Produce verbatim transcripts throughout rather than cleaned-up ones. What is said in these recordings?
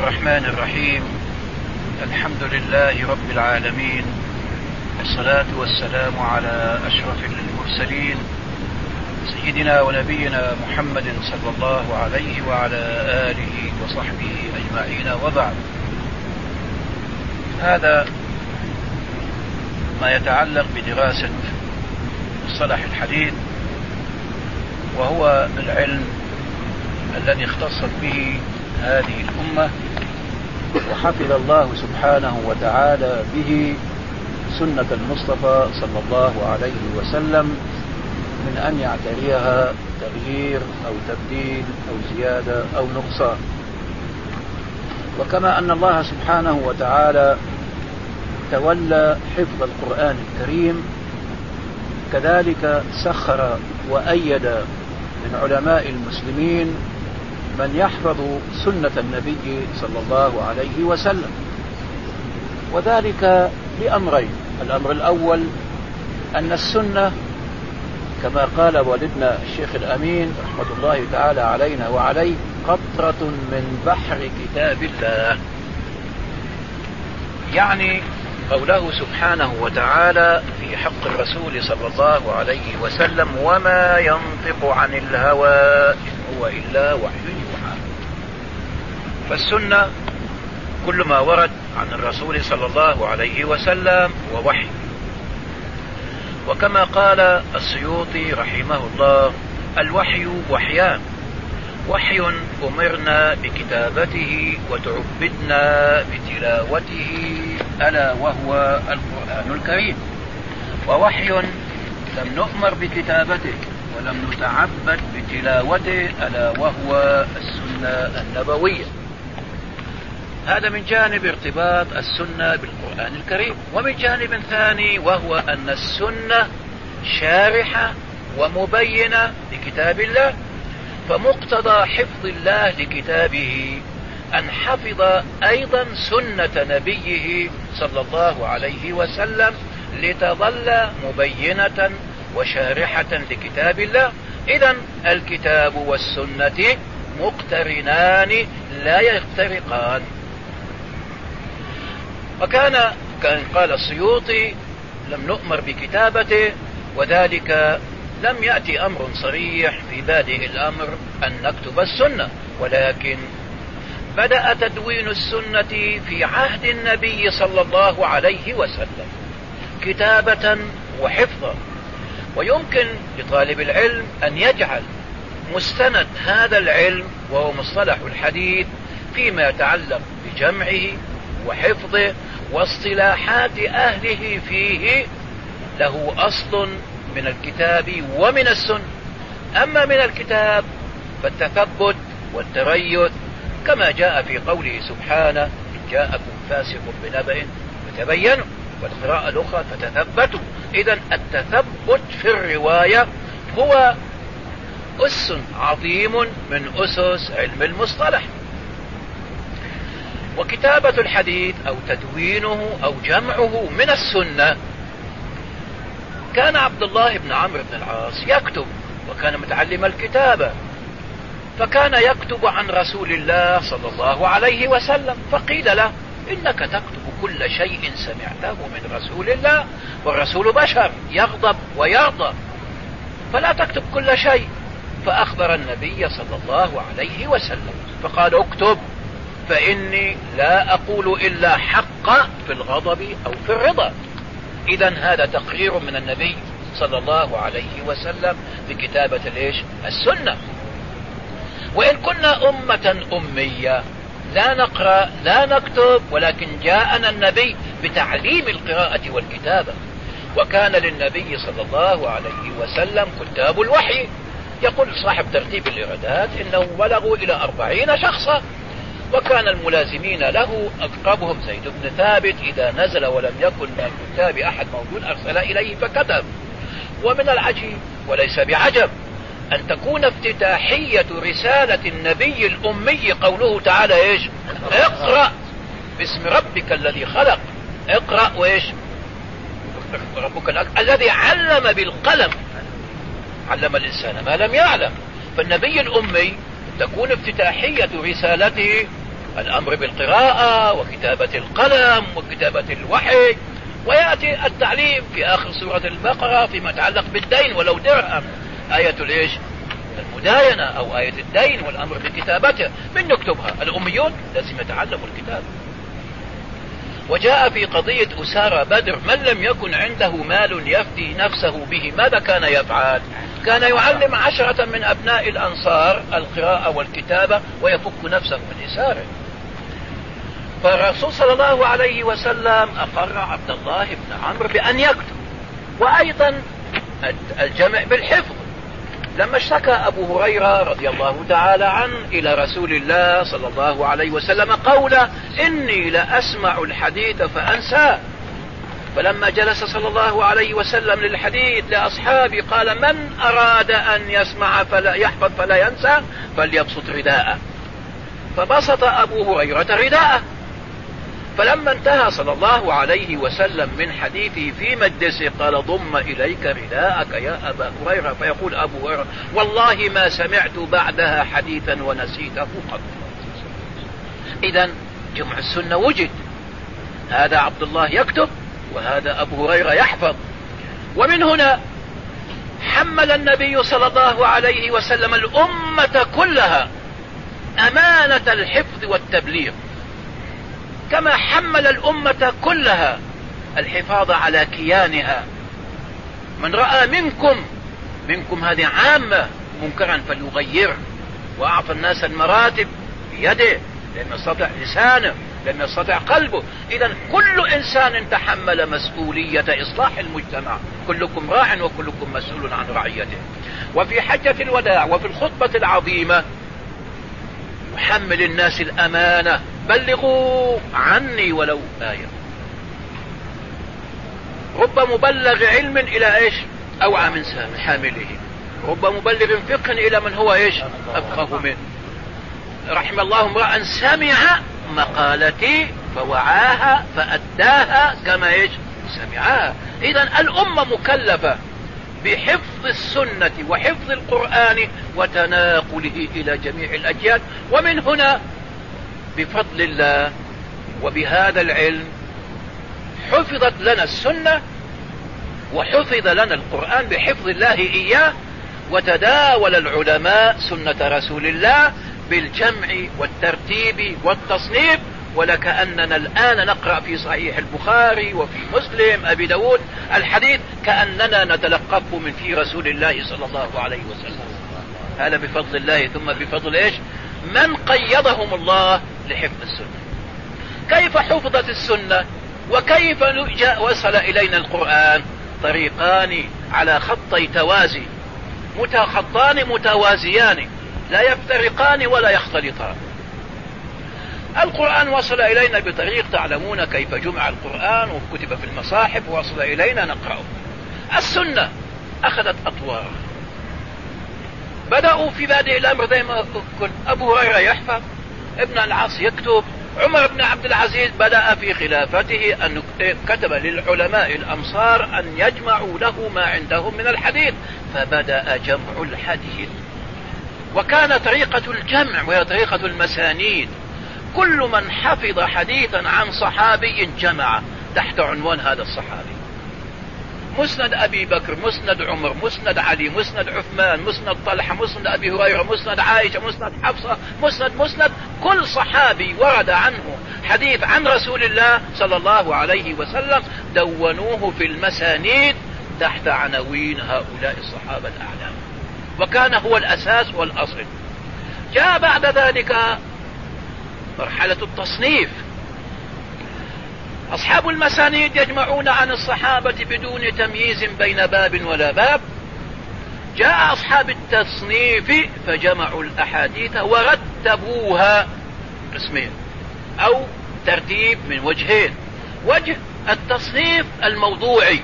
الرحمن الرحيم. الحمد لله رب العالمين، والصلاة والسلام على أشرف المرسلين سيدنا ونبينا محمد صلى الله عليه وعلى آله وصحبه أجمعين، وبعد. هذا ما يتعلق بدراسة مصطلح الحديث، وهو العلم الذي اختصت به هذه الأمة، وحفظ الله سبحانه وتعالى به سنة المصطفى صلى الله عليه وسلم من أن يعتريها تغيير أو تبديل أو زيادة أو نقصان. وكما أن الله سبحانه وتعالى تولى حفظ القرآن الكريم، كذلك سخر وأيد من علماء المسلمين من يحفظ سنة النبي صلى الله عليه وسلم، وذلك لأمرين. الأمر الأول أن السنة كما قال والدنا الشيخ الأمين رحمة الله تعالى علينا وعليه قطرة من بحر كتاب الله، يعني قوله سبحانه وتعالى في حق الرسول صلى الله عليه وسلم: وما ينطق عن الهوى إن هو إلا وحي يوحى. فالسنة كل ما ورد عن الرسول صلى الله عليه وسلم هو وحي. وكما قال السيوطي رحمه الله: الوحي وحيان، وحي أمرنا بكتابته وتعبدنا بتلاوته ألا وهو القرآن الكريم، ووحي لم نؤمر بكتابته ولم نتعبد بتلاوته ألا وهو السنة النبوية. هذا من جانب ارتباط السنة بالقرآن الكريم. ومن جانب ثاني وهو أن السنة شارحة ومبينة لكتاب الله، فمقتضى حفظ الله لكتابه أن حفظ أيضا سنة نبيه صلى الله عليه وسلم لتظل مبينة وشارحة لكتاب الله. إذن الكتاب والسنة مقترنان لا يفترقان. وكان كان قال السيوطي: لم نؤمر بكتابته، وذلك لم يأتي أمر صريح في بادئ الأمر أن نكتب السنة، ولكن بدأ تدوين السنة في عهد النبي صلى الله عليه وسلم كتابة وحفظا. ويمكن لطالب العلم أن يجعل مستند هذا العلم وهو مصطلح الحديث فيما يتعلق بجمعه وحفظه واصطلاحات أهله فيه له أصل من الكتاب ومن السنة. أما من الكتاب فالتثبت والتريث، كما جاء في قوله سبحانه: إن جاءكم فاسق بنبأ فتبينوا، والقراءة الأخرى فتثبتوا. إذن التثبت في الرواية هو أس عظيم من أسس علم المصطلح. وكتابة الحديث أو تدوينه أو جمعه من السنة. كان عبد الله بن عمرو بن العاص يكتب، وكان متعلم الكتابة، فكان يكتب عن رسول الله صلى الله عليه وسلم، فقيل له: إنك تكتب كل شيء سمعته من رسول الله، والرسول بشر يغضب ويرضى، فلا تكتب كل شيء. فأخبر النبي صلى الله عليه وسلم فقال: اكتب، فإني لا أقول إلا حق في الغضب أو في الرضا. إذن هذا تقرير من النبي صلى الله عليه وسلم بكتابة ليش؟ السنة. وإن كنا أمة أمية لا نقرأ لا نكتب، ولكن جاءنا النبي بتعليم القراءة والكتابة. وكان للنبي صلى الله عليه وسلم كتاب الوحي. يقول صاحب ترتيب الإرادات إنه بلغوا إلى أربعين شخصا، وكان الملازمين له أقربهم زيد بن ثابت، إذا نزل ولم يكن من الكتاب أحد موجود أرسل إليه فكتب. ومن العجيب وليس بعجب أن تكون افتتاحية رسالة النبي الأمي قوله تعالى: إيش؟ اقرأ باسم ربك الذي خلق. اقرأ وإيش؟ ربك الأكبر الذي علم بالقلم، علم الإنسان ما لم يعلم. فالنبي الأمي تكون افتتاحية رسالته الأمر بالقراءة وكتابة القلم وكتابة الوحي، ويأتي التعليم في آخر سورة البقرة فيما يتعلق بالدين ولو درهم، آية الإيش؟ المداينة أو آية الدين والأمر بكتابته، من يكتبها؟ الأميون لازم يتعلموا الكتاب. وجاء في قضية أسارى بدر من لم يكن عنده مال يفتي نفسه به ماذا كان يفعل؟ كان يعلم عشرة من أبناء الأنصار القراءة والكتابة ويفك نفسه من إساره. فالرسول صلى الله عليه وسلم أقر عبد الله بن عمرو بأن يكتب، وأيضا الجمع بالحفظ. لما اشتكى أبو هريرة رضي الله تعالى عنه إلى رسول الله صلى الله عليه وسلم قوله إني لأسمع الحديث فأنساه، فلما جلس صلى الله عليه وسلم للحديث لأصحابه قال من أراد أن يسمع فلا يحفظ فلا ينسى فليبسط رداءه، فبسط أبو هريرة رداءه. فلما انتهى صلى الله عليه وسلم من حديثه في مجلسه قال ضم إليك رداءك يا أبا هريرة، فيقول أبو هريرة والله ما سمعت بعدها حديثا ونسيته قط. إذن جمع السنة وجد، هذا عبد الله يكتب وهذا أبو هريرة يحفظ. ومن هنا حمل النبي صلى الله عليه وسلم الأمة كلها أمانة الحفظ والتبليغ، كما حمل الأمة كلها الحفاظ على كيانها. من رأى منكم منكم هذه عامة منكرا فليغيره، وأعطى الناس المراتب بيده، لم يستطع لسانه، لم يستطع قلبه. إذن كل إنسان تحمل مسؤولية إصلاح المجتمع، كلكم راع وكلكم مسؤول عن رعيته. وفي حجة الوداع وفي الخطبة العظيمة يحمل الناس الأمانة، بلغوا عني ولو آية. رب مبلغ علم إلى إيش؟ أوعى من حامله، رب مبلغ فقه إلى من هو إيش؟ أفقه منه. رحم الله امرأ سمع مقالتي فوعاها فأداها كما إيش؟ سمعها. إذن الأمة مكلفة بحفظ السنة وحفظ القرآن وتناقله إلى جميع الأجيال. ومن هنا بفضل الله وبهذا العلم حفظت لنا السنة وحفظ لنا القرآن بحفظ الله إياه، وتداول العلماء سنة رسول الله بالجمع والترتيب والتصنيف. ولكأننا الآن نقرأ في صحيح البخاري وفي مسلم أبي داود الحديث كأننا نتلقفه من في رسول الله صلى الله عليه وسلم. هذا بفضل الله، ثم بفضل إيش؟ من قيضهم الله لحفظ السنة. كيف حفظت السنة وكيف وصل إلينا القرآن؟ طريقان على خطي توازي، متخطان متوازيان لا يفترقان ولا يختلطان. القرآن وصل إلينا بطريق تعلمون كيف جمع القرآن وكتب في المصاحف ووصل إلينا نقرأه. السنة أخذت أطوار، بدأوا في بادئ الأمر زي ما قلت أبو هريرة يحفظ، ابن العاص يكتب، عمر بن عبد العزيز بدأ في خلافته أن كتب للعلماء الأمصار أن يجمعوا له ما عندهم من الحديث، فبدأ جمع الحديث. وكان طريقة الجمع وهي طريقة المسانيد، كل من حفظ حديثا عن صحابي جمع تحت عنوان هذا الصحابي. مسند أبي بكر، مسند عمر، مسند علي، مسند عثمان، مسند طلحة، مسند أبي هريرة، مسند عائشة، مسند حفصة، مسند مسند كل صحابي ورد عنه حديث عن رسول الله صلى الله عليه وسلم دونوه في المسانيد تحت عناوين هؤلاء الصحابة الأعلام، وكان هو الأساس والأصل. جاء بعد ذلك مرحلة التصنيف، أصحاب المسانيد يجمعون عن الصحابة بدون تمييز بين باب ولا باب. جاء أصحاب التصنيف فجمعوا الأحاديث ورتبوها قسمين أو ترتيب من وجهين. وجه التصنيف الموضوعي،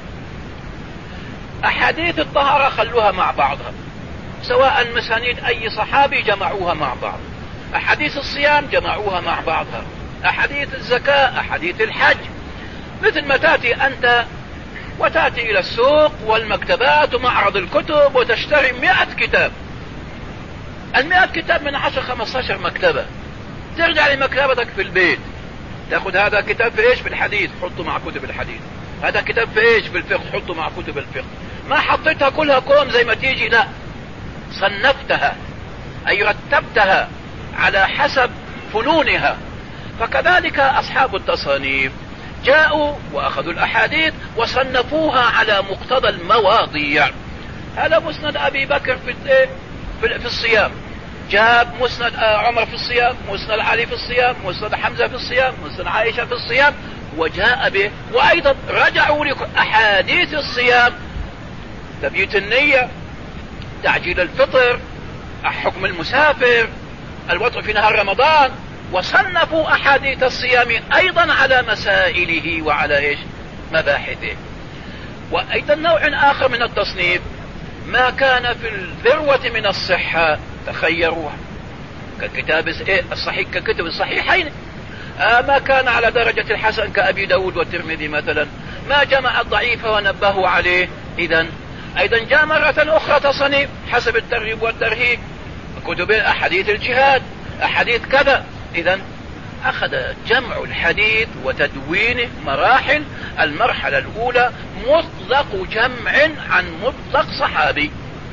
أحاديث الطهارة خلوها مع بعضها، سواء مسانيد أي صحابي جمعوها مع بعض، أحاديث الصيام جمعوها مع بعضها، أحاديث الزكاة، أحاديث الحج. مثل ما تأتي أنت وتأتي إلى السوق والمكتبات ومعرض الكتب وتشتري مئة كتاب، المئة كتاب من عشر خمسة عشر مكتبة، ترجع لمكتبتك في البيت، تاخد هذا كتاب في ايش؟ في الحديث، حطه مع كتب الحديث. هذا كتاب في ايش؟ في الفقه، حطه مع كتب الفقه. ما حطيتها كلها كوم زي ما تيجي، لا، صنفتها اي رتبتها على حسب فنونها. فكذلك اصحاب التصانيف جاءوا واخذوا الاحاديث وصنفوها على مقتضى المواضيع. هذا مسند ابي بكر في في الصيام، جاب مسند عمر في الصيام، مسند علي في الصيام، مسند حمزة في الصيام، مسند عائشة في الصيام، وجاء به. وايضا رجعوا لاحاديث الصيام، تبييت النية، تعجيل الفطر، حكم المسافر، الوطء في نهار رمضان، وصنفوا احاديث الصيام ايضا على مسائله وعلى ايش؟ مباحثه. وايضا نوع اخر من التصنيف ما كان في الذروة من الصحة تخيروها، ككتاب الصحيح، ككتب الصحيحين. آه ما كان على درجة الحسن كأبي داود والترمذي مثلا، ما جمع الضعيف ونبهوا عليه. إذن أيضا جاء مرة أخرى تصنيف حسب الترغيب والترهيب، كتب أحاديث الجهاد، أحاديث كذا. إذن أخذ جمع الحديث وتدوينه مراحل. المرحلة الأولى مطلق جمع عن مطلق صحابي،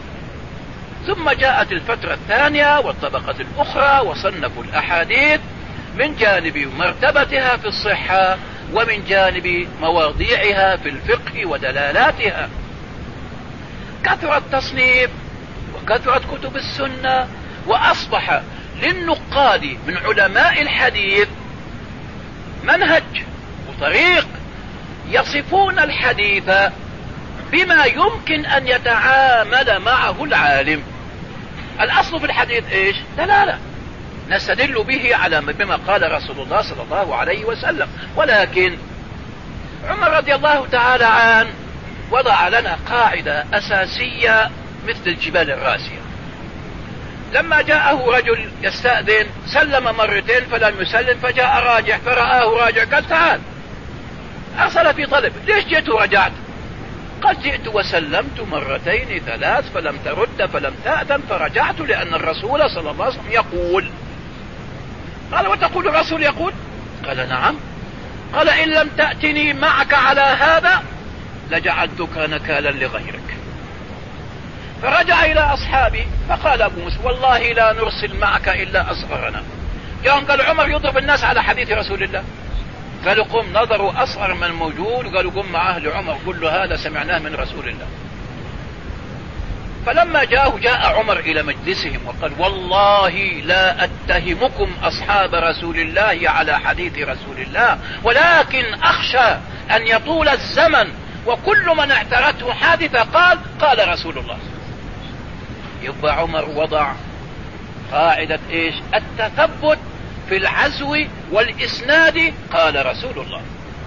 ثم جاءت الفترة الثانية والطبقة الأخرى وصنفوا الأحاديث من جانب مرتبتها في الصحة ومن جانب مواضيعها في الفقه ودلالاتها. كثرت التصنيف وكثرت كتب السنة، وأصبح للنقاد من علماء الحديث منهج وطريق يصفون الحديث بما يمكن أن يتعامل معه العالم. الأصل في الحديث إيش؟ دلالة نستدل به على بما قال رسول الله صلى الله عليه وسلم. ولكن عمر رضي الله تعالى عنه وضع لنا قاعدة أساسية مثل الجبال الراسية. لما جاءه رجل يستأذن سلم مرتين فلم يسلم، فجاء راجع فرآه راجع، قال تعال، أرسل في طلب، ليش جئت ورجعت؟ قد جئت وسلمت مرتين ثلاث فلم ترد فلم تأذن فرجعت، لأن الرسول صلى الله عليه وسلم يقول. قال وتقول الرسول يقول؟ قال نعم. قال إن لم تأتني معك على هذا لجعلتك نكالا لغيرك. فرجع إلى أصحابه فقال أبو موسى والله لا نرسل معك إلا أصغرنا. جاءهم قال عمر يضرب الناس على حديث رسول الله. قالوا قم، نظروا أصغر من موجود وقالوا قم معه لعمر قل له هذا سمعناه من رسول الله. فلما جاءه جاء عمر إلى مجلسهم وقال والله لا أتهمكم أصحاب رسول الله على حديث رسول الله، ولكن أخشى أن يطول الزمن وكل من اعترته حادثة قال قال رسول الله. يبقى عمر وضع قاعدة إيش؟ التثبت في العزو والإسناد قال رسول الله.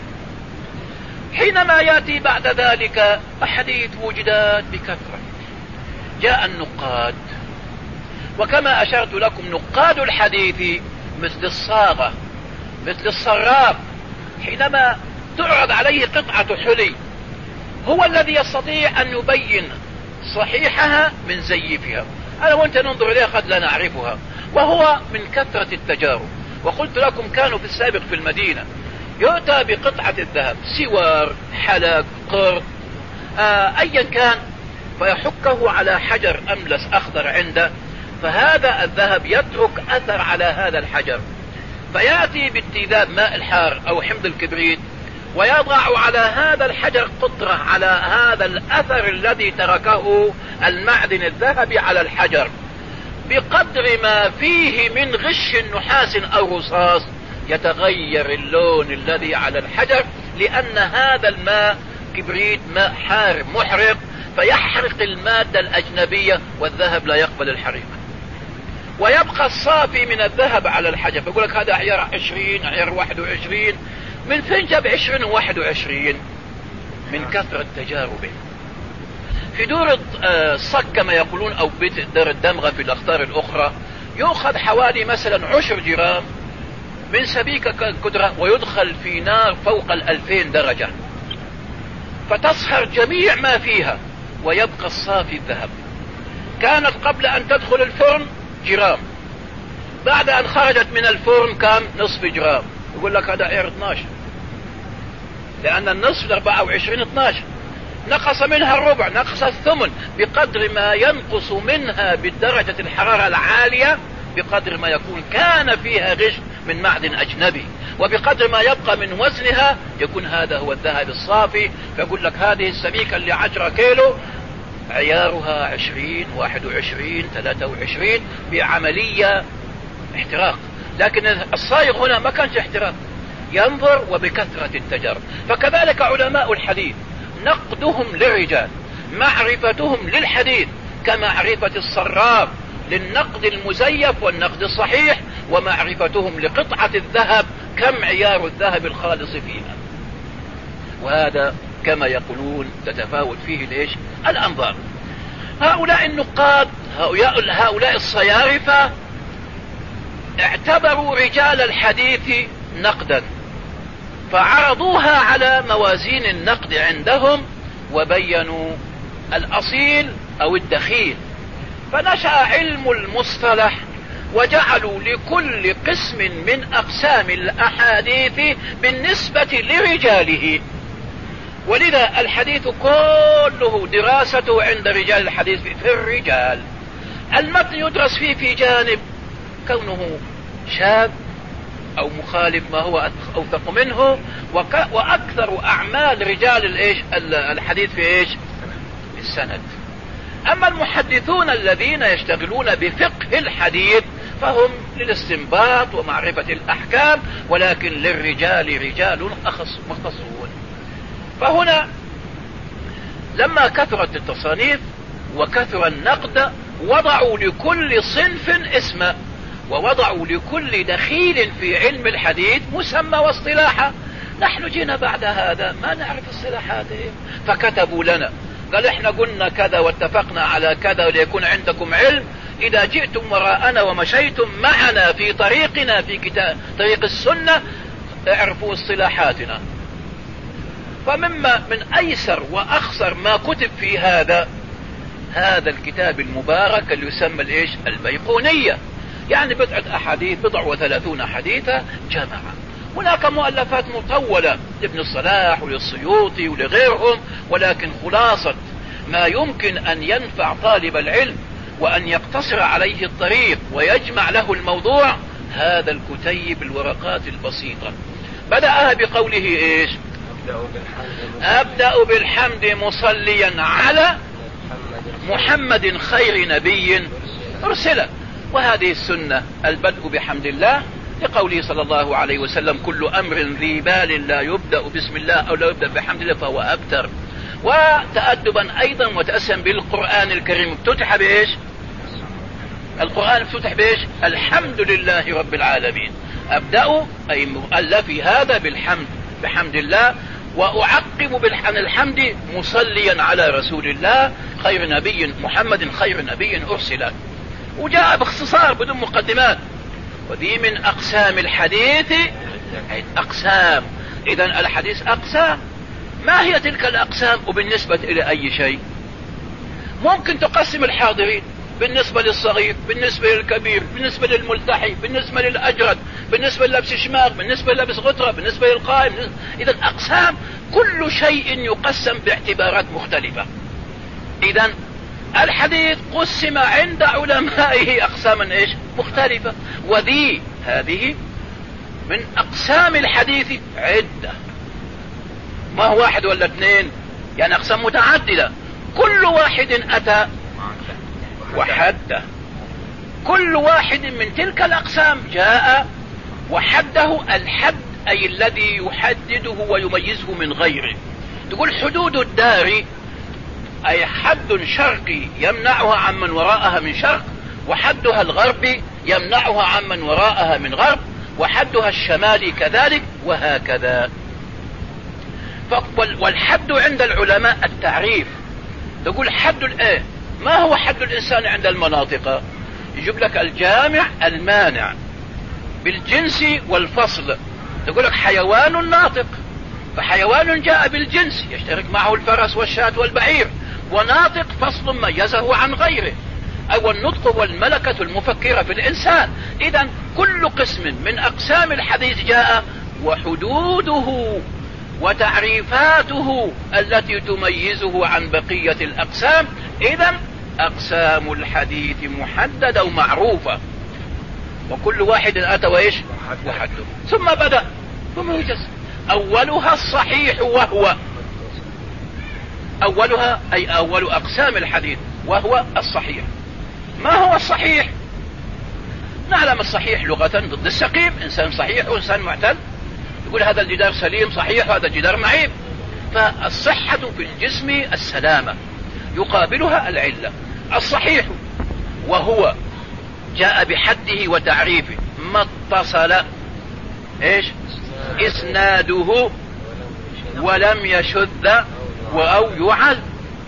حينما يأتي بعد ذلك أحاديث وجدت بكثرة، جاء النقاد، وكما أشرت لكم نقاد الحديث مثل الصاغة مثل الصراف، حينما تعرض عليه قطعة حلي هو الذي يستطيع أن يبين صحيحها من زيفها. أنا وأنت ننظر إليها قد لا نعرفها، وهو من كثرة التجارب. وقلت لكم كانوا في السابق في المدينة يؤتى بقطعة الذهب، سوار، حلق، قرط، آه أيا كان، فيحكه على حجر أملس أخضر عنده، فهذا الذهب يترك أثر على هذا الحجر، فيأتي باتذاب ماء الحار أو حمض الكبريت ويضع على هذا الحجر قطرة على هذا الأثر الذي تركه المعدن الذهبي على الحجر، بقدر ما فيه من غش نحاس أو رصاص يتغير اللون الذي على الحجر، لأن هذا الماء كبريت ماء حار محرق، فيحرق المادة الأجنبية والذهب لا يقبل الحريق، ويبقى الصافي من الذهب على الحجر. فيقول لك هذا عيار عشرين، عيار واحد وعشرين، من فين جاب عشرين وواحد وعشرين؟ من كثرة تجاربه. في دور الصك كما يقولون أو بيت دار الدمغة في الأخطار الأخرى يؤخذ حوالي مثلا عشر جرام من سبيكة كدرة ويدخل في نار فوق الألفين درجة، فتصهر جميع ما فيها ويبقى الصافي الذهب. كانت قبل أن تدخل الفرن جرام، بعد ان خرجت من الفرن كم؟ نصف جرام. يقول لك هذا عيار اثناشر، لان النصف أربعة وعشرين اثناشر، نقص منها الربع، نقص الثمن، بقدر ما ينقص منها بالدرجة الحرارة العالية بقدر ما يكون كان فيها غش من معدن أجنبي، وبقدر ما يبقى من وزنها يكون هذا هو الذهب الصافي. فيقول لك هذه السميكة اللي عشرة كيلو عيارها عشرين، واحد وعشرين، ثلاثة وعشرين، بعملية احتراق. لكن الصايغ هنا ما كانش احتراق، ينظر وبكثرة التجارب. فكذلك علماء الحديث نقدهم للرجال، معرفتهم للحديث كمعرفة الصراف للنقد المزيف والنقد الصحيح، ومعرفتهم لقطعة الذهب كم عيار الذهب الخالص فيها. وهذا كما يقولون تتفاوت فيه ليش الأنظار. هؤلاء النقاد، هؤلاء الصيارفة اعتبروا رجال الحديث نقدا، فعرضوها على موازين النقد عندهم وبينوا الأصيل أو الدخيل. فنشأ علم المصطلح وجعلوا لكل قسم من أقسام الأحاديث بالنسبة لرجاله. ولذا الحديث كله دراسته عند رجال الحديث في الرجال. المتن يدرس فيه في جانب كونه شاذ أو مخالف ما هو أوثق منه، وأكثر أعمال رجال الإيش الحديث في إيش السند. أما المحدثون الذين يشتغلون بفقه الحديث فهم للاستنباط ومعرفة الأحكام، ولكن للرجال رجال مختصون. فهنا لما كثرت التصانيف وكثر النقد وضعوا لكل صنف اسما، ووضعوا لكل دخيل في علم الحديث مسمى واصطلاحا. نحن جينا بعد هذا ما نعرف اصطلاحاتهم، فكتبوا لنا قال احنا قلنا كذا واتفقنا على كذا وليكون عندكم علم. اذا جئتم وراءنا ومشيتم معنا في طريقنا في كتاب طريق السنة اعرفوا اصطلاحاتنا. فمما من ايسر واخسر ما كتب في هذا هذا الكتاب المبارك اللي يسمى الايش البيقونية، يعني بضعة احاديث، بضع وثلاثون حديثا جمعا. هناك مؤلفات مطولة لابن الصلاح وللسيوطي ولغيرهم، ولكن خلاصة ما يمكن ان ينفع طالب العلم وان يقتصر عليه الطريق ويجمع له الموضوع هذا الكتيب الورقات البسيطة. بدأها بقوله ايش؟ أبدأ بالحمد مصليا على محمد خير نبي أرسل. وهذه السنة البدء بحمد الله، لقوله صلى الله عليه وسلم كل أمر ذي بال لا يبدأ بسم الله أو لا يبدأ بحمد الله فهو أبتر. وتأدبا أيضا وتأسيا بالقرآن الكريم افتتح بإيش؟ القرآن افتتح بإيش؟ الحمد لله رب العالمين. أبدأ أي مؤلفي هذا بالحمد بحمد الله، وأعقب عن الحمد مصليا على رسول الله خير نبي محمد خير نبي أرسل. وجاء باختصار بدون مقدمات. وذي من أقسام الحديث أقسام. إذن الحديث أقسام. ما هي تلك الأقسام وبالنسبة إلى أي شيء؟ ممكن تقسم الحاضرين بالنسبة للصغير، بالنسبة للكبير، بالنسبة للملتحي، بالنسبة للأجرد، بالنسبة للبس شماغ، بالنسبة للبس غطرة، بالنسبة للقائم. إذن أقسام كل شيء يقسم باعتبارات مختلفة. إذن الحديث قسم عند علمائه أقساما إيش مختلفة. وذي هذه من أقسام الحديث عدة، ما هو واحد ولا اثنين، يعني أقسام متعددة. كل واحد أتى وحده، كل واحد من تلك الأقسام جاء وحده. الحد أي الذي يحدده ويميزه من غيره. تقول حدود الدار أي حد شرقي يمنعها عمن وراءها من شرق، وحدها الغربي يمنعها عمن وراءها من غرب، وحدها الشمالي كذلك، وهكذا. والحد عند العلماء التعريف. تقول حد الايه، ما هو حد الإنسان عند المناطق؟ يجيب لك الجامع المانع بالجنس والفصل. تقول لك حيوان ناطق، فحيوان جاء بالجنس يشترك معه الفرس والشاة والبعير، وناطق فصل ميزه عن غيره. أو النطق هو الملكة المفكرة في الإنسان. إذن كل قسم من أقسام الحديث جاء وحدوده وتعريفاته التي تميزه عن بقية الأقسام. إذن أقسام الحديث محددة ومعروفة، وكل واحد أتى وإيش وحده. ثم بدأ بموجز. أولها الصحيح، وهو أولها أي أول أقسام الحديث وهو الصحيح. ما هو الصحيح؟ نعلم الصحيح لغة ضد السقيم، إنسان صحيح وإنسان معتل، يقول هذا الجدار سليم صحيح وهذا الجدار معيب. فالصحة في الجسم السلامة، يقابلها العلة. الصحيح وهو جاء بحده وتعريفه ما اتصل ايش اسناده ولم يشذ او يعل،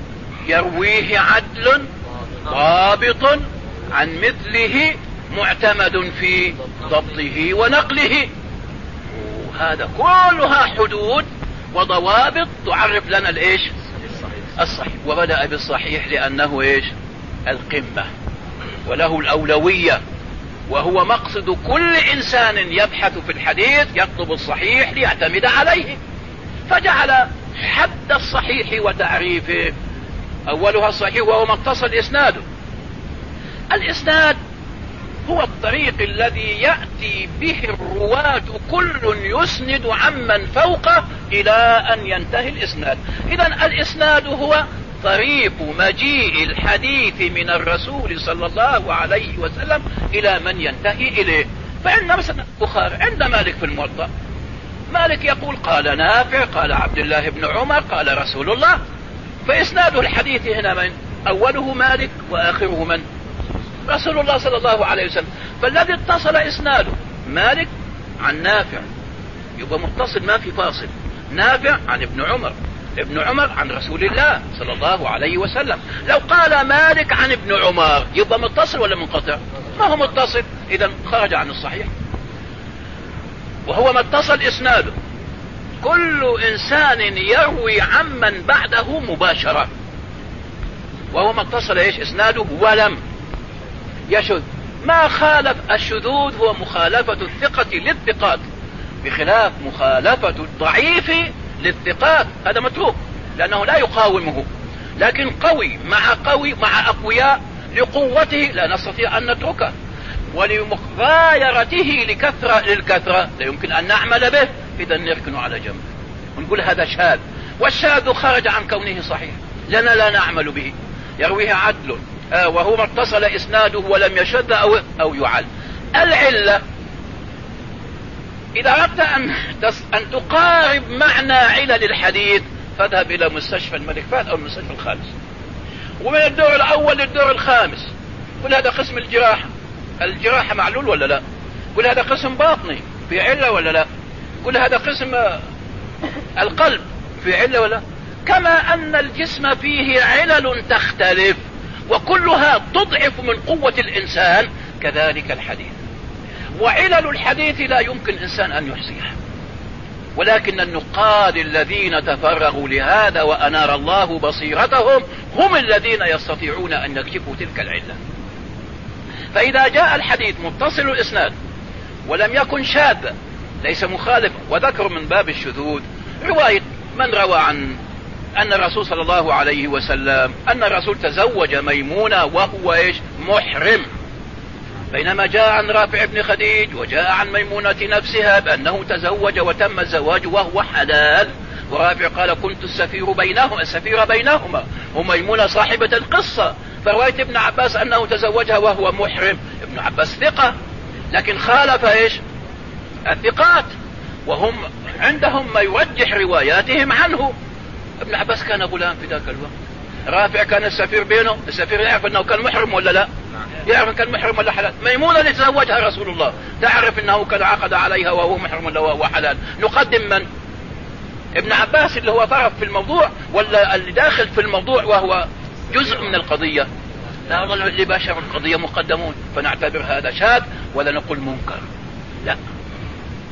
يرويه عدل ضابط عن مثله معتمد في ضبطه ونقله. وهذا كلها حدود وضوابط تعرف لنا الايش الصحيح. وبدأ بالصحيح لأنه ايش القمة وله الأولوية، وهو مقصد كل إنسان يبحث في الحديث يطلب الصحيح ليعتمد عليه. فجعل حد الصحيح وتعريفه أولها الصحيح وهو ما اتصل إسناده. الإسناد هو الطريق الذي يأتي به الرواة كل يسند عمن فوقه إلى أن ينتهي الإسناد. إذن الإسناد هو طريق مجيء الحديث من الرسول صلى الله عليه وسلم إلى من ينتهي إليه. فإن مثلا بخاري عند مالك في الموطأ، مالك يقول قال نافع قال عبد الله بن عمر قال رسول الله، فإسناد الحديث هنا من أوله مالك وآخره من رسول الله صلى الله عليه وسلم. فالذي اتصل إسناده مالك عن نافع يبقى متصل ما في فاصل، نافع عن ابن عمر، ابن عمر عن رسول الله صلى الله عليه وسلم. لو قال مالك عن ابن عمر يبقى متصل ولا منقطع؟ ما هو متصل، إذا خرج عن الصحيح. وهو ما اتصل إسناده كل إنسان يروي عمن بعده مباشرة، وهو ما اتصل إيش إسناده ولم يشذ. ما خالف الشذوذ هو مخالفة الثقة للثقات، بخلاف مخالفة الضعيف للثقات، هذا متروك لأنه لا يقاومه. لكن قوي مع قوي مع أقوياء لقوته لا نستطيع أن نتركه، ولمغايرته لكثرة للكثرة لا يمكن أن نعمل به، إذا نركنه على جنب ونقول هذا شاذ. والشاذ خرج عن كونه صحيح لنا لا نعمل به، يرويه عدل آه وهو ما اتصل إسناده ولم يشذ أو, أو يعل. العلة إذا أردت أن, أن تقارب معنى علل الحديث فاذهب إلى مستشفى الملك فهد أو المستشفى الخامس، ومن الدور الأول للدور الخامس قل هذا قسم الجراحة، الجراحة معلول ولا لا؟ قل هذا قسم باطني في علة ولا لا؟ قل هذا قسم القلب في علة ولا؟ كما أن الجسم فيه علل تختلف وكلها تضعف من قوة الإنسان، كذلك الحديث. وعلل الحديث لا يمكن إنسان أن يحصيها، ولكن النقاد الذين تفرغوا لهذا وأنار الله بصيرتهم هم الذين يستطيعون أن يكشفوا تلك العلة. فإذا جاء الحديث متصل الإسناد ولم يكن شاذا ليس مخالفا، وذكر من باب الشذوذ رواية من روى عن أن الرسول صلى الله عليه وسلم أن الرسول تزوج ميمونة وهو إيش محرم، بينما جاء عن رافع بن خديج وجاء عن ميمونة نفسها بأنه تزوج وتم الزواج وهو حلال، ورافع قال كنت السفير بينهما السفير بينهما وميمونة صاحبة القصة. فرواية ابن عباس أنه تزوجها وهو محرم، ابن عباس ثقة لكن خالف إيش الثقات، وهم عندهم ما يرجح رواياتهم عنه. ابن عباس كان غلام في ذاك الوقت، رافع كان السفير بينه، السفير يعرف أنه كان محرم ولا لا؟ يعرف كان محرم ولا حلال. ميمونة اللي تزوجها رسول الله تعرف أنه كان عقد عليها وهو محرم ولا وهو حلال. نقدم من؟ ابن عباس اللي هو طرف في الموضوع ولا اللي داخل في الموضوع وهو جزء من القضية؟ لا والله اللي باشر القضية مقدمون، فنعتبر هذا شاذ ولا نقول منكر، لا.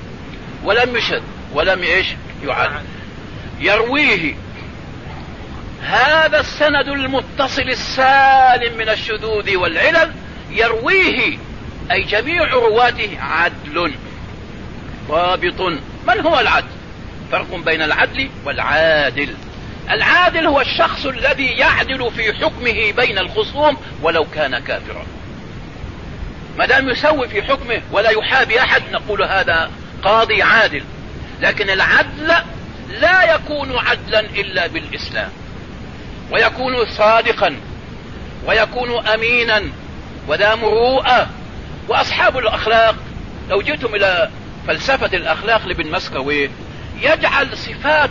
ولم يشد ولم يعيش يعد. يرويه هذا السند المتصل السالم من الشذوذ والعلل يرويه أي جميع رواته عدل ضابط. من هو العدل؟ فرق بين العدل والعادل. العادل هو الشخص الذي يعدل في حكمه بين الخصوم ولو كان كافرا، ما دام يسوي في حكمه ولا يحابي أحد نقول هذا قاضي عادل. لكن العدل لا يكون عدلا إلا بالإسلام، ويكون صادقا ويكون أمينا وذا مروءة. وأصحاب الأخلاق لو جئتم إلى فلسفة الأخلاق لابن مسكوي يجعل صفات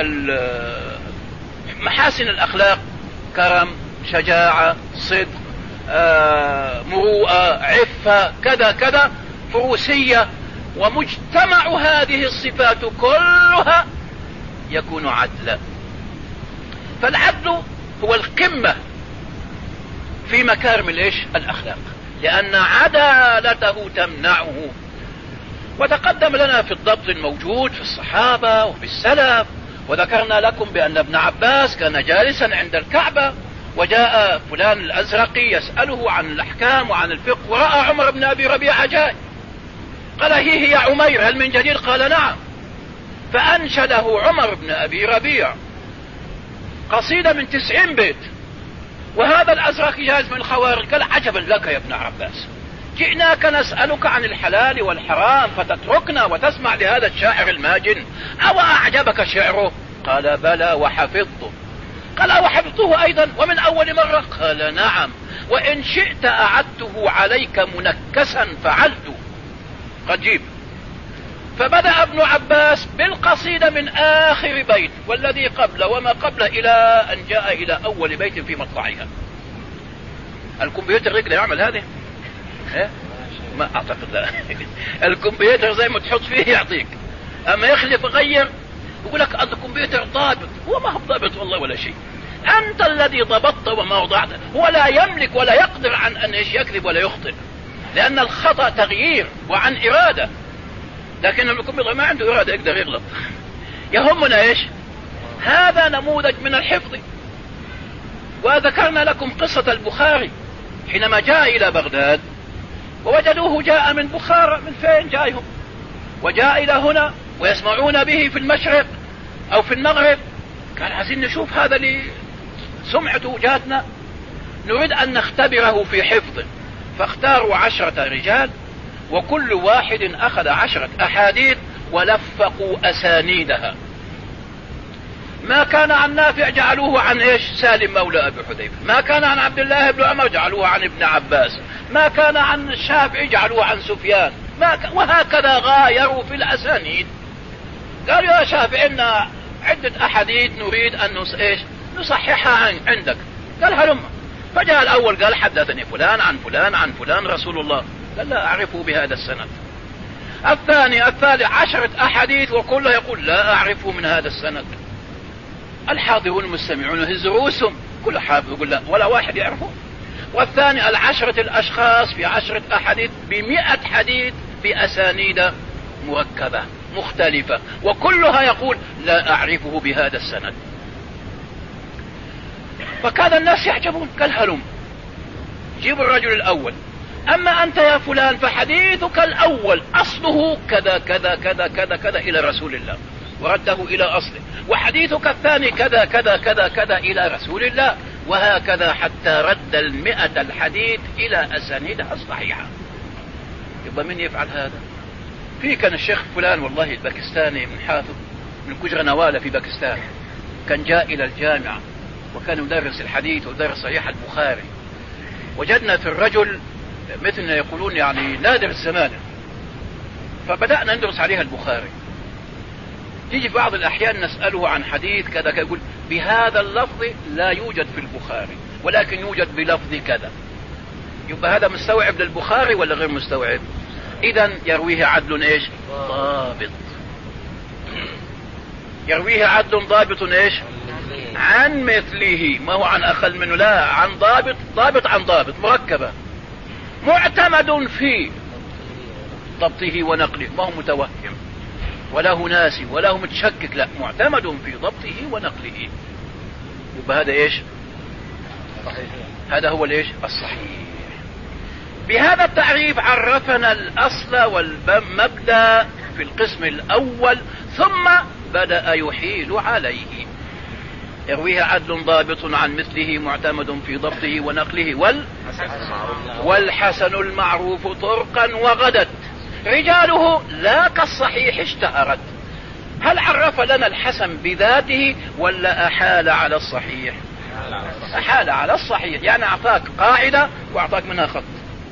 محاسن الأخلاق كرم، شجاعة، صدق، آه، مروءة، عفة، كذا كذا، فروسية، ومجتمع هذه الصفات كلها يكون عدلا. فالعدل هو القمة في مكارم الإيش؟ الأخلاق، لأن عدالته تمنعه. وتقدم لنا في الضبط الموجود في الصحابة وفي السلف، وذكرنا لكم بأن ابن عباس كان جالسا عند الكعبة وجاء فلان الأزرقي يسأله عن الأحكام وعن الفقه، ورأى عمر بن أبي ربيعة جاي، قال هي هي عمير هل من جديد؟ قال نعم. فأنشده عمر بن أبي ربيع قصيدة من تسعين بيت، وهذا الأزرقي جالس من الخوارج. قال عجبا لك يا ابن عباس، جئناك نسألك عن الحلال والحرام فتتركنا وتسمع لهذا الشاعر الماجن، أو أعجبك شعره؟ قال بلى وحفظته. قال وحفظته أيضا ومن أول مرة؟ قال نعم، وإن شئت أعدته عليك منكسا فعلت. قد جيب. فبدأ ابن عباس بالقصيدة من آخر بيت والذي قبله وما قبله إلى أن جاء إلى أول بيت في مطلعها. الكمبيوتر يقدر يعمل هذه؟ إيه؟ ما أعتقد لا. الكمبيوتر زي ما تحط فيه يعطيك، أما يخلف غير يقول لك الكمبيوتر ضابط. هو ما هو ضابط والله ولا شيء، أنت الذي ضبطت وما وضعته. هو لا يملك ولا يقدر عن أن يكذب ولا يخطئ، لأن الخطأ تغيير وعن إرادة، لكن الكمبيوتر ما عنده إرادة يقدر يغلط. يهمنا إيش؟ هذا نموذج من الحفظ. وذكرنا لكم قصة البخاري حينما جاء إلى بغداد ووجدوه جاء من بخارى. من فين جايهم؟ وجاء إلى هنا ويسمعون به في المشرق أو في المغرب. قال عايزين نشوف هذا اللي سمعته جاتنا، نريد أن نختبره في حفظه. فاختاروا عشرة رجال وكل واحد أخذ عشرة أحاديث ولفقوا أسانيدها. ما كان عن نافع جعلوه عن إيش؟ سالم مولى أبي حذيفة. ما كان عن عبد الله بن عمر جعلوه عن ابن عباس. ما كان عن الشافعي جعلوه عن سفيان. ما ك... وهكذا غايروا في الأسانيد. قالوا يا شافعي إن عدة أحاديث نريد أن نص... إيش؟ نصححها عن... عندك. قال هلم. فجاء الأول قال حدثني فلان عن فلان عن فلان رسول الله. قال لا أعرفه بهذا السند. الثاني الثالث عشرة أحاديث وكله يقول لا أعرفه من هذا السند. الحاضرون المستمعون هز رؤوسهم، كل حافظ يقول لا ولا واحد يعرفه. والثاني العشرة الأشخاص في عشرة أحاديث بمئة حديث بأسانيد مركبة مختلفة وكلها يقول لا أعرفه بهذا السند. فكان الناس يعجبون. قال هلم جيب الرجل الأول. أما أنت يا فلان فحديثك الأول أصله كذا كذا كذا كذا كذا إلى رسول الله ورده إلى أصله، وحديثك الثاني كذا كذا كذا كذا إلى رسول الله، وهكذا حتى رد المئة الحديث إلى أسانيدها الصحيحة. يبقى من يفعل هذا؟ في كان الشيخ فلان والله الباكستاني من حافظ من كجرة نوالة في باكستان، كان جاء إلى الجامعة وكان يدرس الحديث ويدرس صحيح البخاري. وجدنا في الرجل مثل يقولون يعني نادر الزمان، فبدأنا ندرس عليها البخاري. تيجي في بعض الأحيان نسأله عن حديث كذا كذا يقول بهذا اللفظ لا يوجد في البخاري ولكن يوجد بلفظ كذا. يبقى هذا مستوعب للبخاري ولا غير مستوعب؟ إذن يرويه عدل إيش؟ ضابط. يرويه عدل ضابط إيش؟ عن مثله، ما هو عن أقل منه، لا عن ضابط. ضابط عن ضابط مركبة، معتمد في ضبطه ونقله، ما هو متوهم ولا هو ناسي ولا هو متشكك، لا معتمد في ضبطه ونقله. يبقى هذا ايش؟ صحيح. هذا هو الايش؟ الصحيح. بهذا التعريف عرفنا الاصل والمبدأ في القسم الاول، ثم بدأ يحيل عليه. يرويه عدل ضابط عن مثله معتمد في ضبطه ونقله، وال والحسن المعروف طرقا وغدت رجاله لا كالصحيح اشتهرت. هل عرف لنا الحسن بذاته ولا أحال على الصحيح؟ أحال على الصحيح، يعني أعطاك قاعدة وأعطاك منها خط.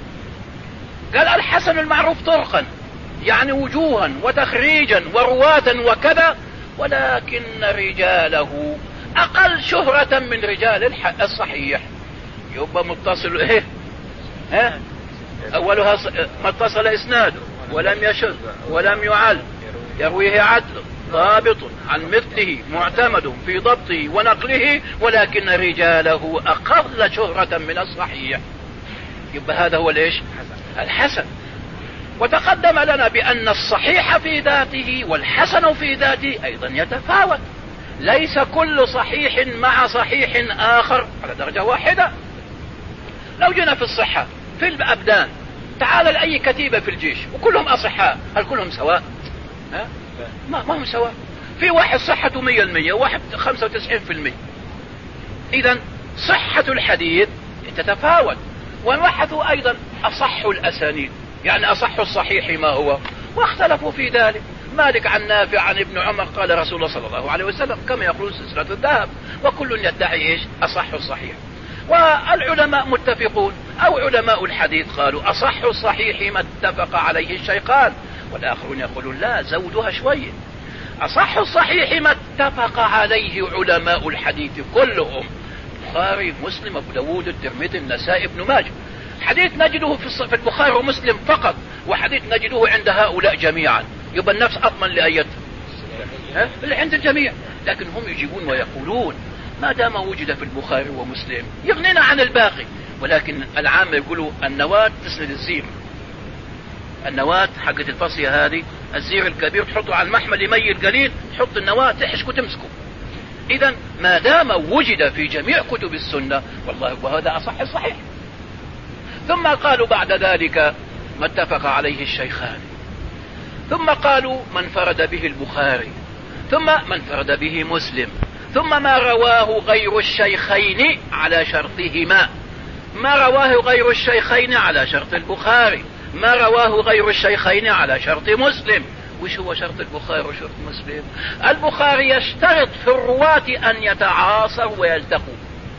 قال الحسن المعروف طرقا، يعني وجوها وتخريجا ورواة وكذا، ولكن رجاله أقل شهرة من رجال الصحيح. يبقى متصل إيه؟ ها؟ أولها ما اتصل إسناده ولم يشذ ولم يعل، يرويه عدل ضابط عن مثله معتمد في ضبطه ونقله، ولكن رجاله أقل شهرة من الصحيح. يبقى هذا هو ليش؟ الحسن. وتقدم لنا بأن الصحيح في ذاته والحسن في ذاته أيضا يتفاوت، ليس كل صحيح مع صحيح آخر على درجة واحدة. لو جينا في الصحة في الأبدان، تعال لأي كتيبة في الجيش وكلهم أصحاء، هل كلهم سواء؟ ها؟ ما, ما هم سواء. في واحد صحته مية المية وواحد خمسة وتسعين في المية. إذن صحة الحديث تتفاوت. وبحثوا أيضا أصح الأسانيد، يعني أصح الصحيح ما هو، واختلفوا في ذلك. مالك عن نافع عن ابن عمر قال رسول الله صلى الله عليه وسلم كما يقول سلسلة الذهب، وكل يدعي إيش؟ أصح الصحيح. والعلماء متفقون، أو علماء الحديث قالوا أصح الصحيح ما اتفق عليه الشيخان، والآخرون يقولون لا زودها شوية. أصح الصحيح ما اتفق عليه علماء الحديث كلهم، البخاري مسلم أبو داود الترمذي النسائي ابن ماجه. حديث نجده في البخاري ومسلم فقط، وحديث نجده عند هؤلاء جميعا، يبقى النفس أضمن لأيته اللي عند الجميع. لكن هم يجيبون ويقولون ما دام وجد في البخاري ومسلم يغنينا عن الباقي. ولكن العامة يقولوا النواة تسند الزير، النواة حقة الفصية هذه الزير الكبير تحطه على المحمل يميل قليل، تحط النواة تحشك وتمسكه. إذا ما دام وجد في جميع كتب السنة والله وهذا أصح الصحيح. ثم قالوا بعد ذلك ما اتفق عليه الشيخان، ثم قالوا من فرد به البخاري، ثم من فرد به مسلم، ثم ما رواه غير الشيخين على شرطهما. ما رواه غير الشيخين على شرط البخاري، ما رواه غير الشيخين على شرط مسلم. وش هو شرط البخاري وشرط مسلم؟ البخاري يشترط في الرواة أن يتعاصروا ويلتقوا.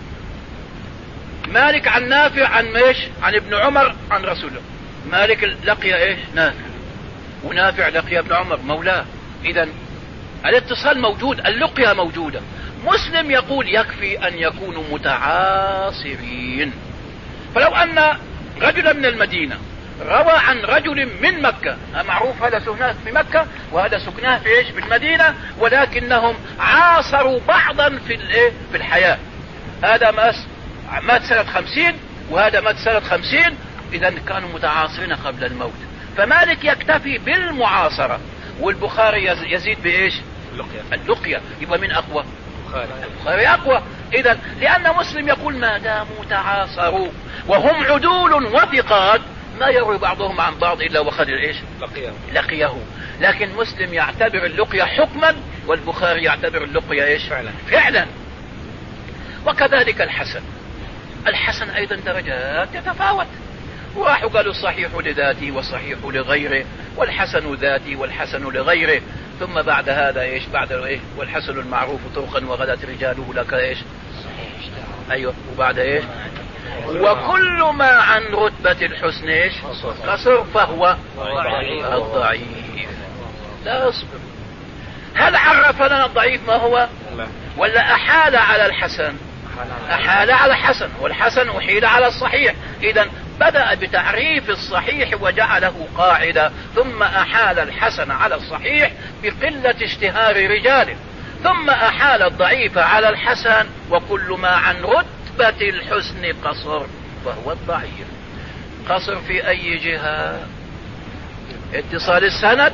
مالك عن نافع عن ميش عن ابن عمر عن رسوله، مالك لقي ايش؟ نافع، ونافع لقي ابن عمر مولاه. إذا الاتصال موجود، اللقية موجودة. مسلم يقول يكفي أن يكونوا متعاصرين. فلو أن رجلا من المدينة روى عن رجل من مكة، معروف هذا سكناه في مكة وهذا سكناه في ايش؟ في المدينة، ولكنهم عاصروا بعضا في الايه؟ في الحياة. هذا مات سنة خمسين وهذا مات سنة خمسين، إذا كانوا متعاصرين قبل الموت. فمالك يكتفي بالمعاصرة، والبخاري يزيد بايش؟ اللقية. اللقية. يبقى من أقوى؟ البخاري أقوى. إذا لأن مسلم يقول ما داموا تعاصروا وهم عدول وثقات ما يروي بعضهم عن بعض إلا وقد إيش؟ لقيه. لقيه. لكن مسلم يعتبر اللقية حكما والبخاري يعتبر اللقية إيش؟ فعلا. فعلا. وكذلك الحسن، الحسن أيضا درجات تتفاوت. وراحوا قالوا الصحيح لذاته والصحيح لغيره، والحسن ذاتي والحسن لغيره. ثم بعد هذا إيش؟ بعد إيش؟ والحسن المعروف طرقا وغدت رجاله لك إيش؟ أيوة. وبعد إيش؟ وكل ما عن رتبة الحسن إيش؟ قصر فهو الضعيف. لا أصبر. هل عرف لنا الضعيف ما هو؟ ولا أحال على الحسن؟ أحال على الحسن، والحسن أحيل على الصحيح. إذا بدأ بتعريف الصحيح وجعله قاعدة، ثم أحال الحسن على الصحيح بقلة اشتهار رجاله، ثم أحال الضعيف على الحسن، وكل ما عن رتبة الحسن قصر فهو الضعيف. قصر في أي جهة؟ اتصال السند،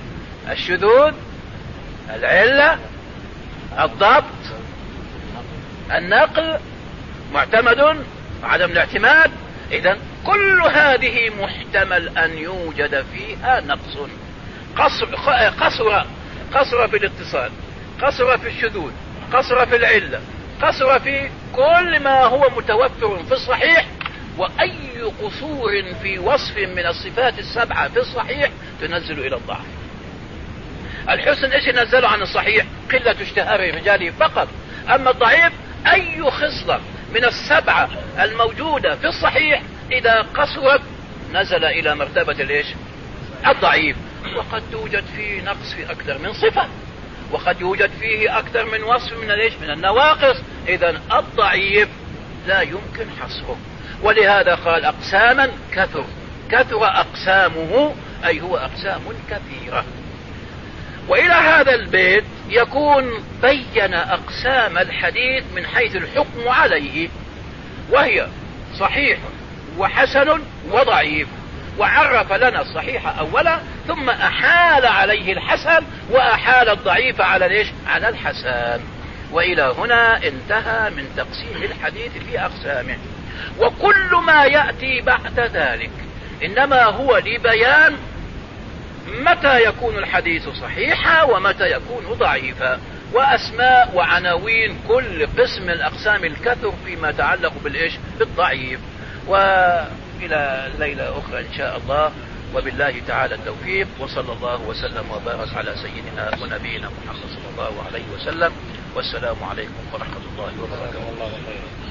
الشذوذ، العلة، الضبط، النقل معتمد وعدم الاعتماد، إذن كل هذه محتمل أن يوجد فيها نقص. قصر قصر قصر في الاتصال، قصر في الشذوذ، قصر في العلة، قصر في كل ما هو متوفر في الصحيح. وأي قصور في وصف من الصفات السبعة في الصحيح تنزل إلى الضعف. الحسن ايش ينزله عن الصحيح؟ قلة اشتهار رجاله فقط. أما الضعيف أي خصلة من السبعة الموجودة في الصحيح إذا قصرت نزل إلى مرتبة الايش؟ الضعيف. وقد توجد فيه نقص في أكثر من صفة، وقد يوجد فيه أكثر من وصف من الايش؟ من النواقص. إذن الضعيف لا يمكن حصره، ولهذا قال أقساما كثر، كثر أقسامه، أي هو أقسام كثيرة. وإلى هذا البيت يكون بين أقسام الحديث من حيث الحكم عليه، وهي صحيح وحسن وضعيف، وعرف لنا الصحيح أولا ثم أحال عليه الحسن وأحال الضعيف على ليش؟ على الحسن. وإلى هنا انتهى من تقسيم الحديث في أقسامه. وكل ما يأتي بعد ذلك إنما هو لبيان متى يكون الحديث صحيحا ومتى يكون ضعيفا، وأسماء وعناوين كل قسم من الأقسام الكثر فيما يتعلق بالإيش؟ بالضعيف. وإلى ليلة أخرى إن شاء الله، وبالله تعالى التوفيق، وصلى الله وسلم وبارك على سيدنا ونبينا محمد صلى الله عليه وسلم، والسلام عليكم ورحمة الله وبركاته.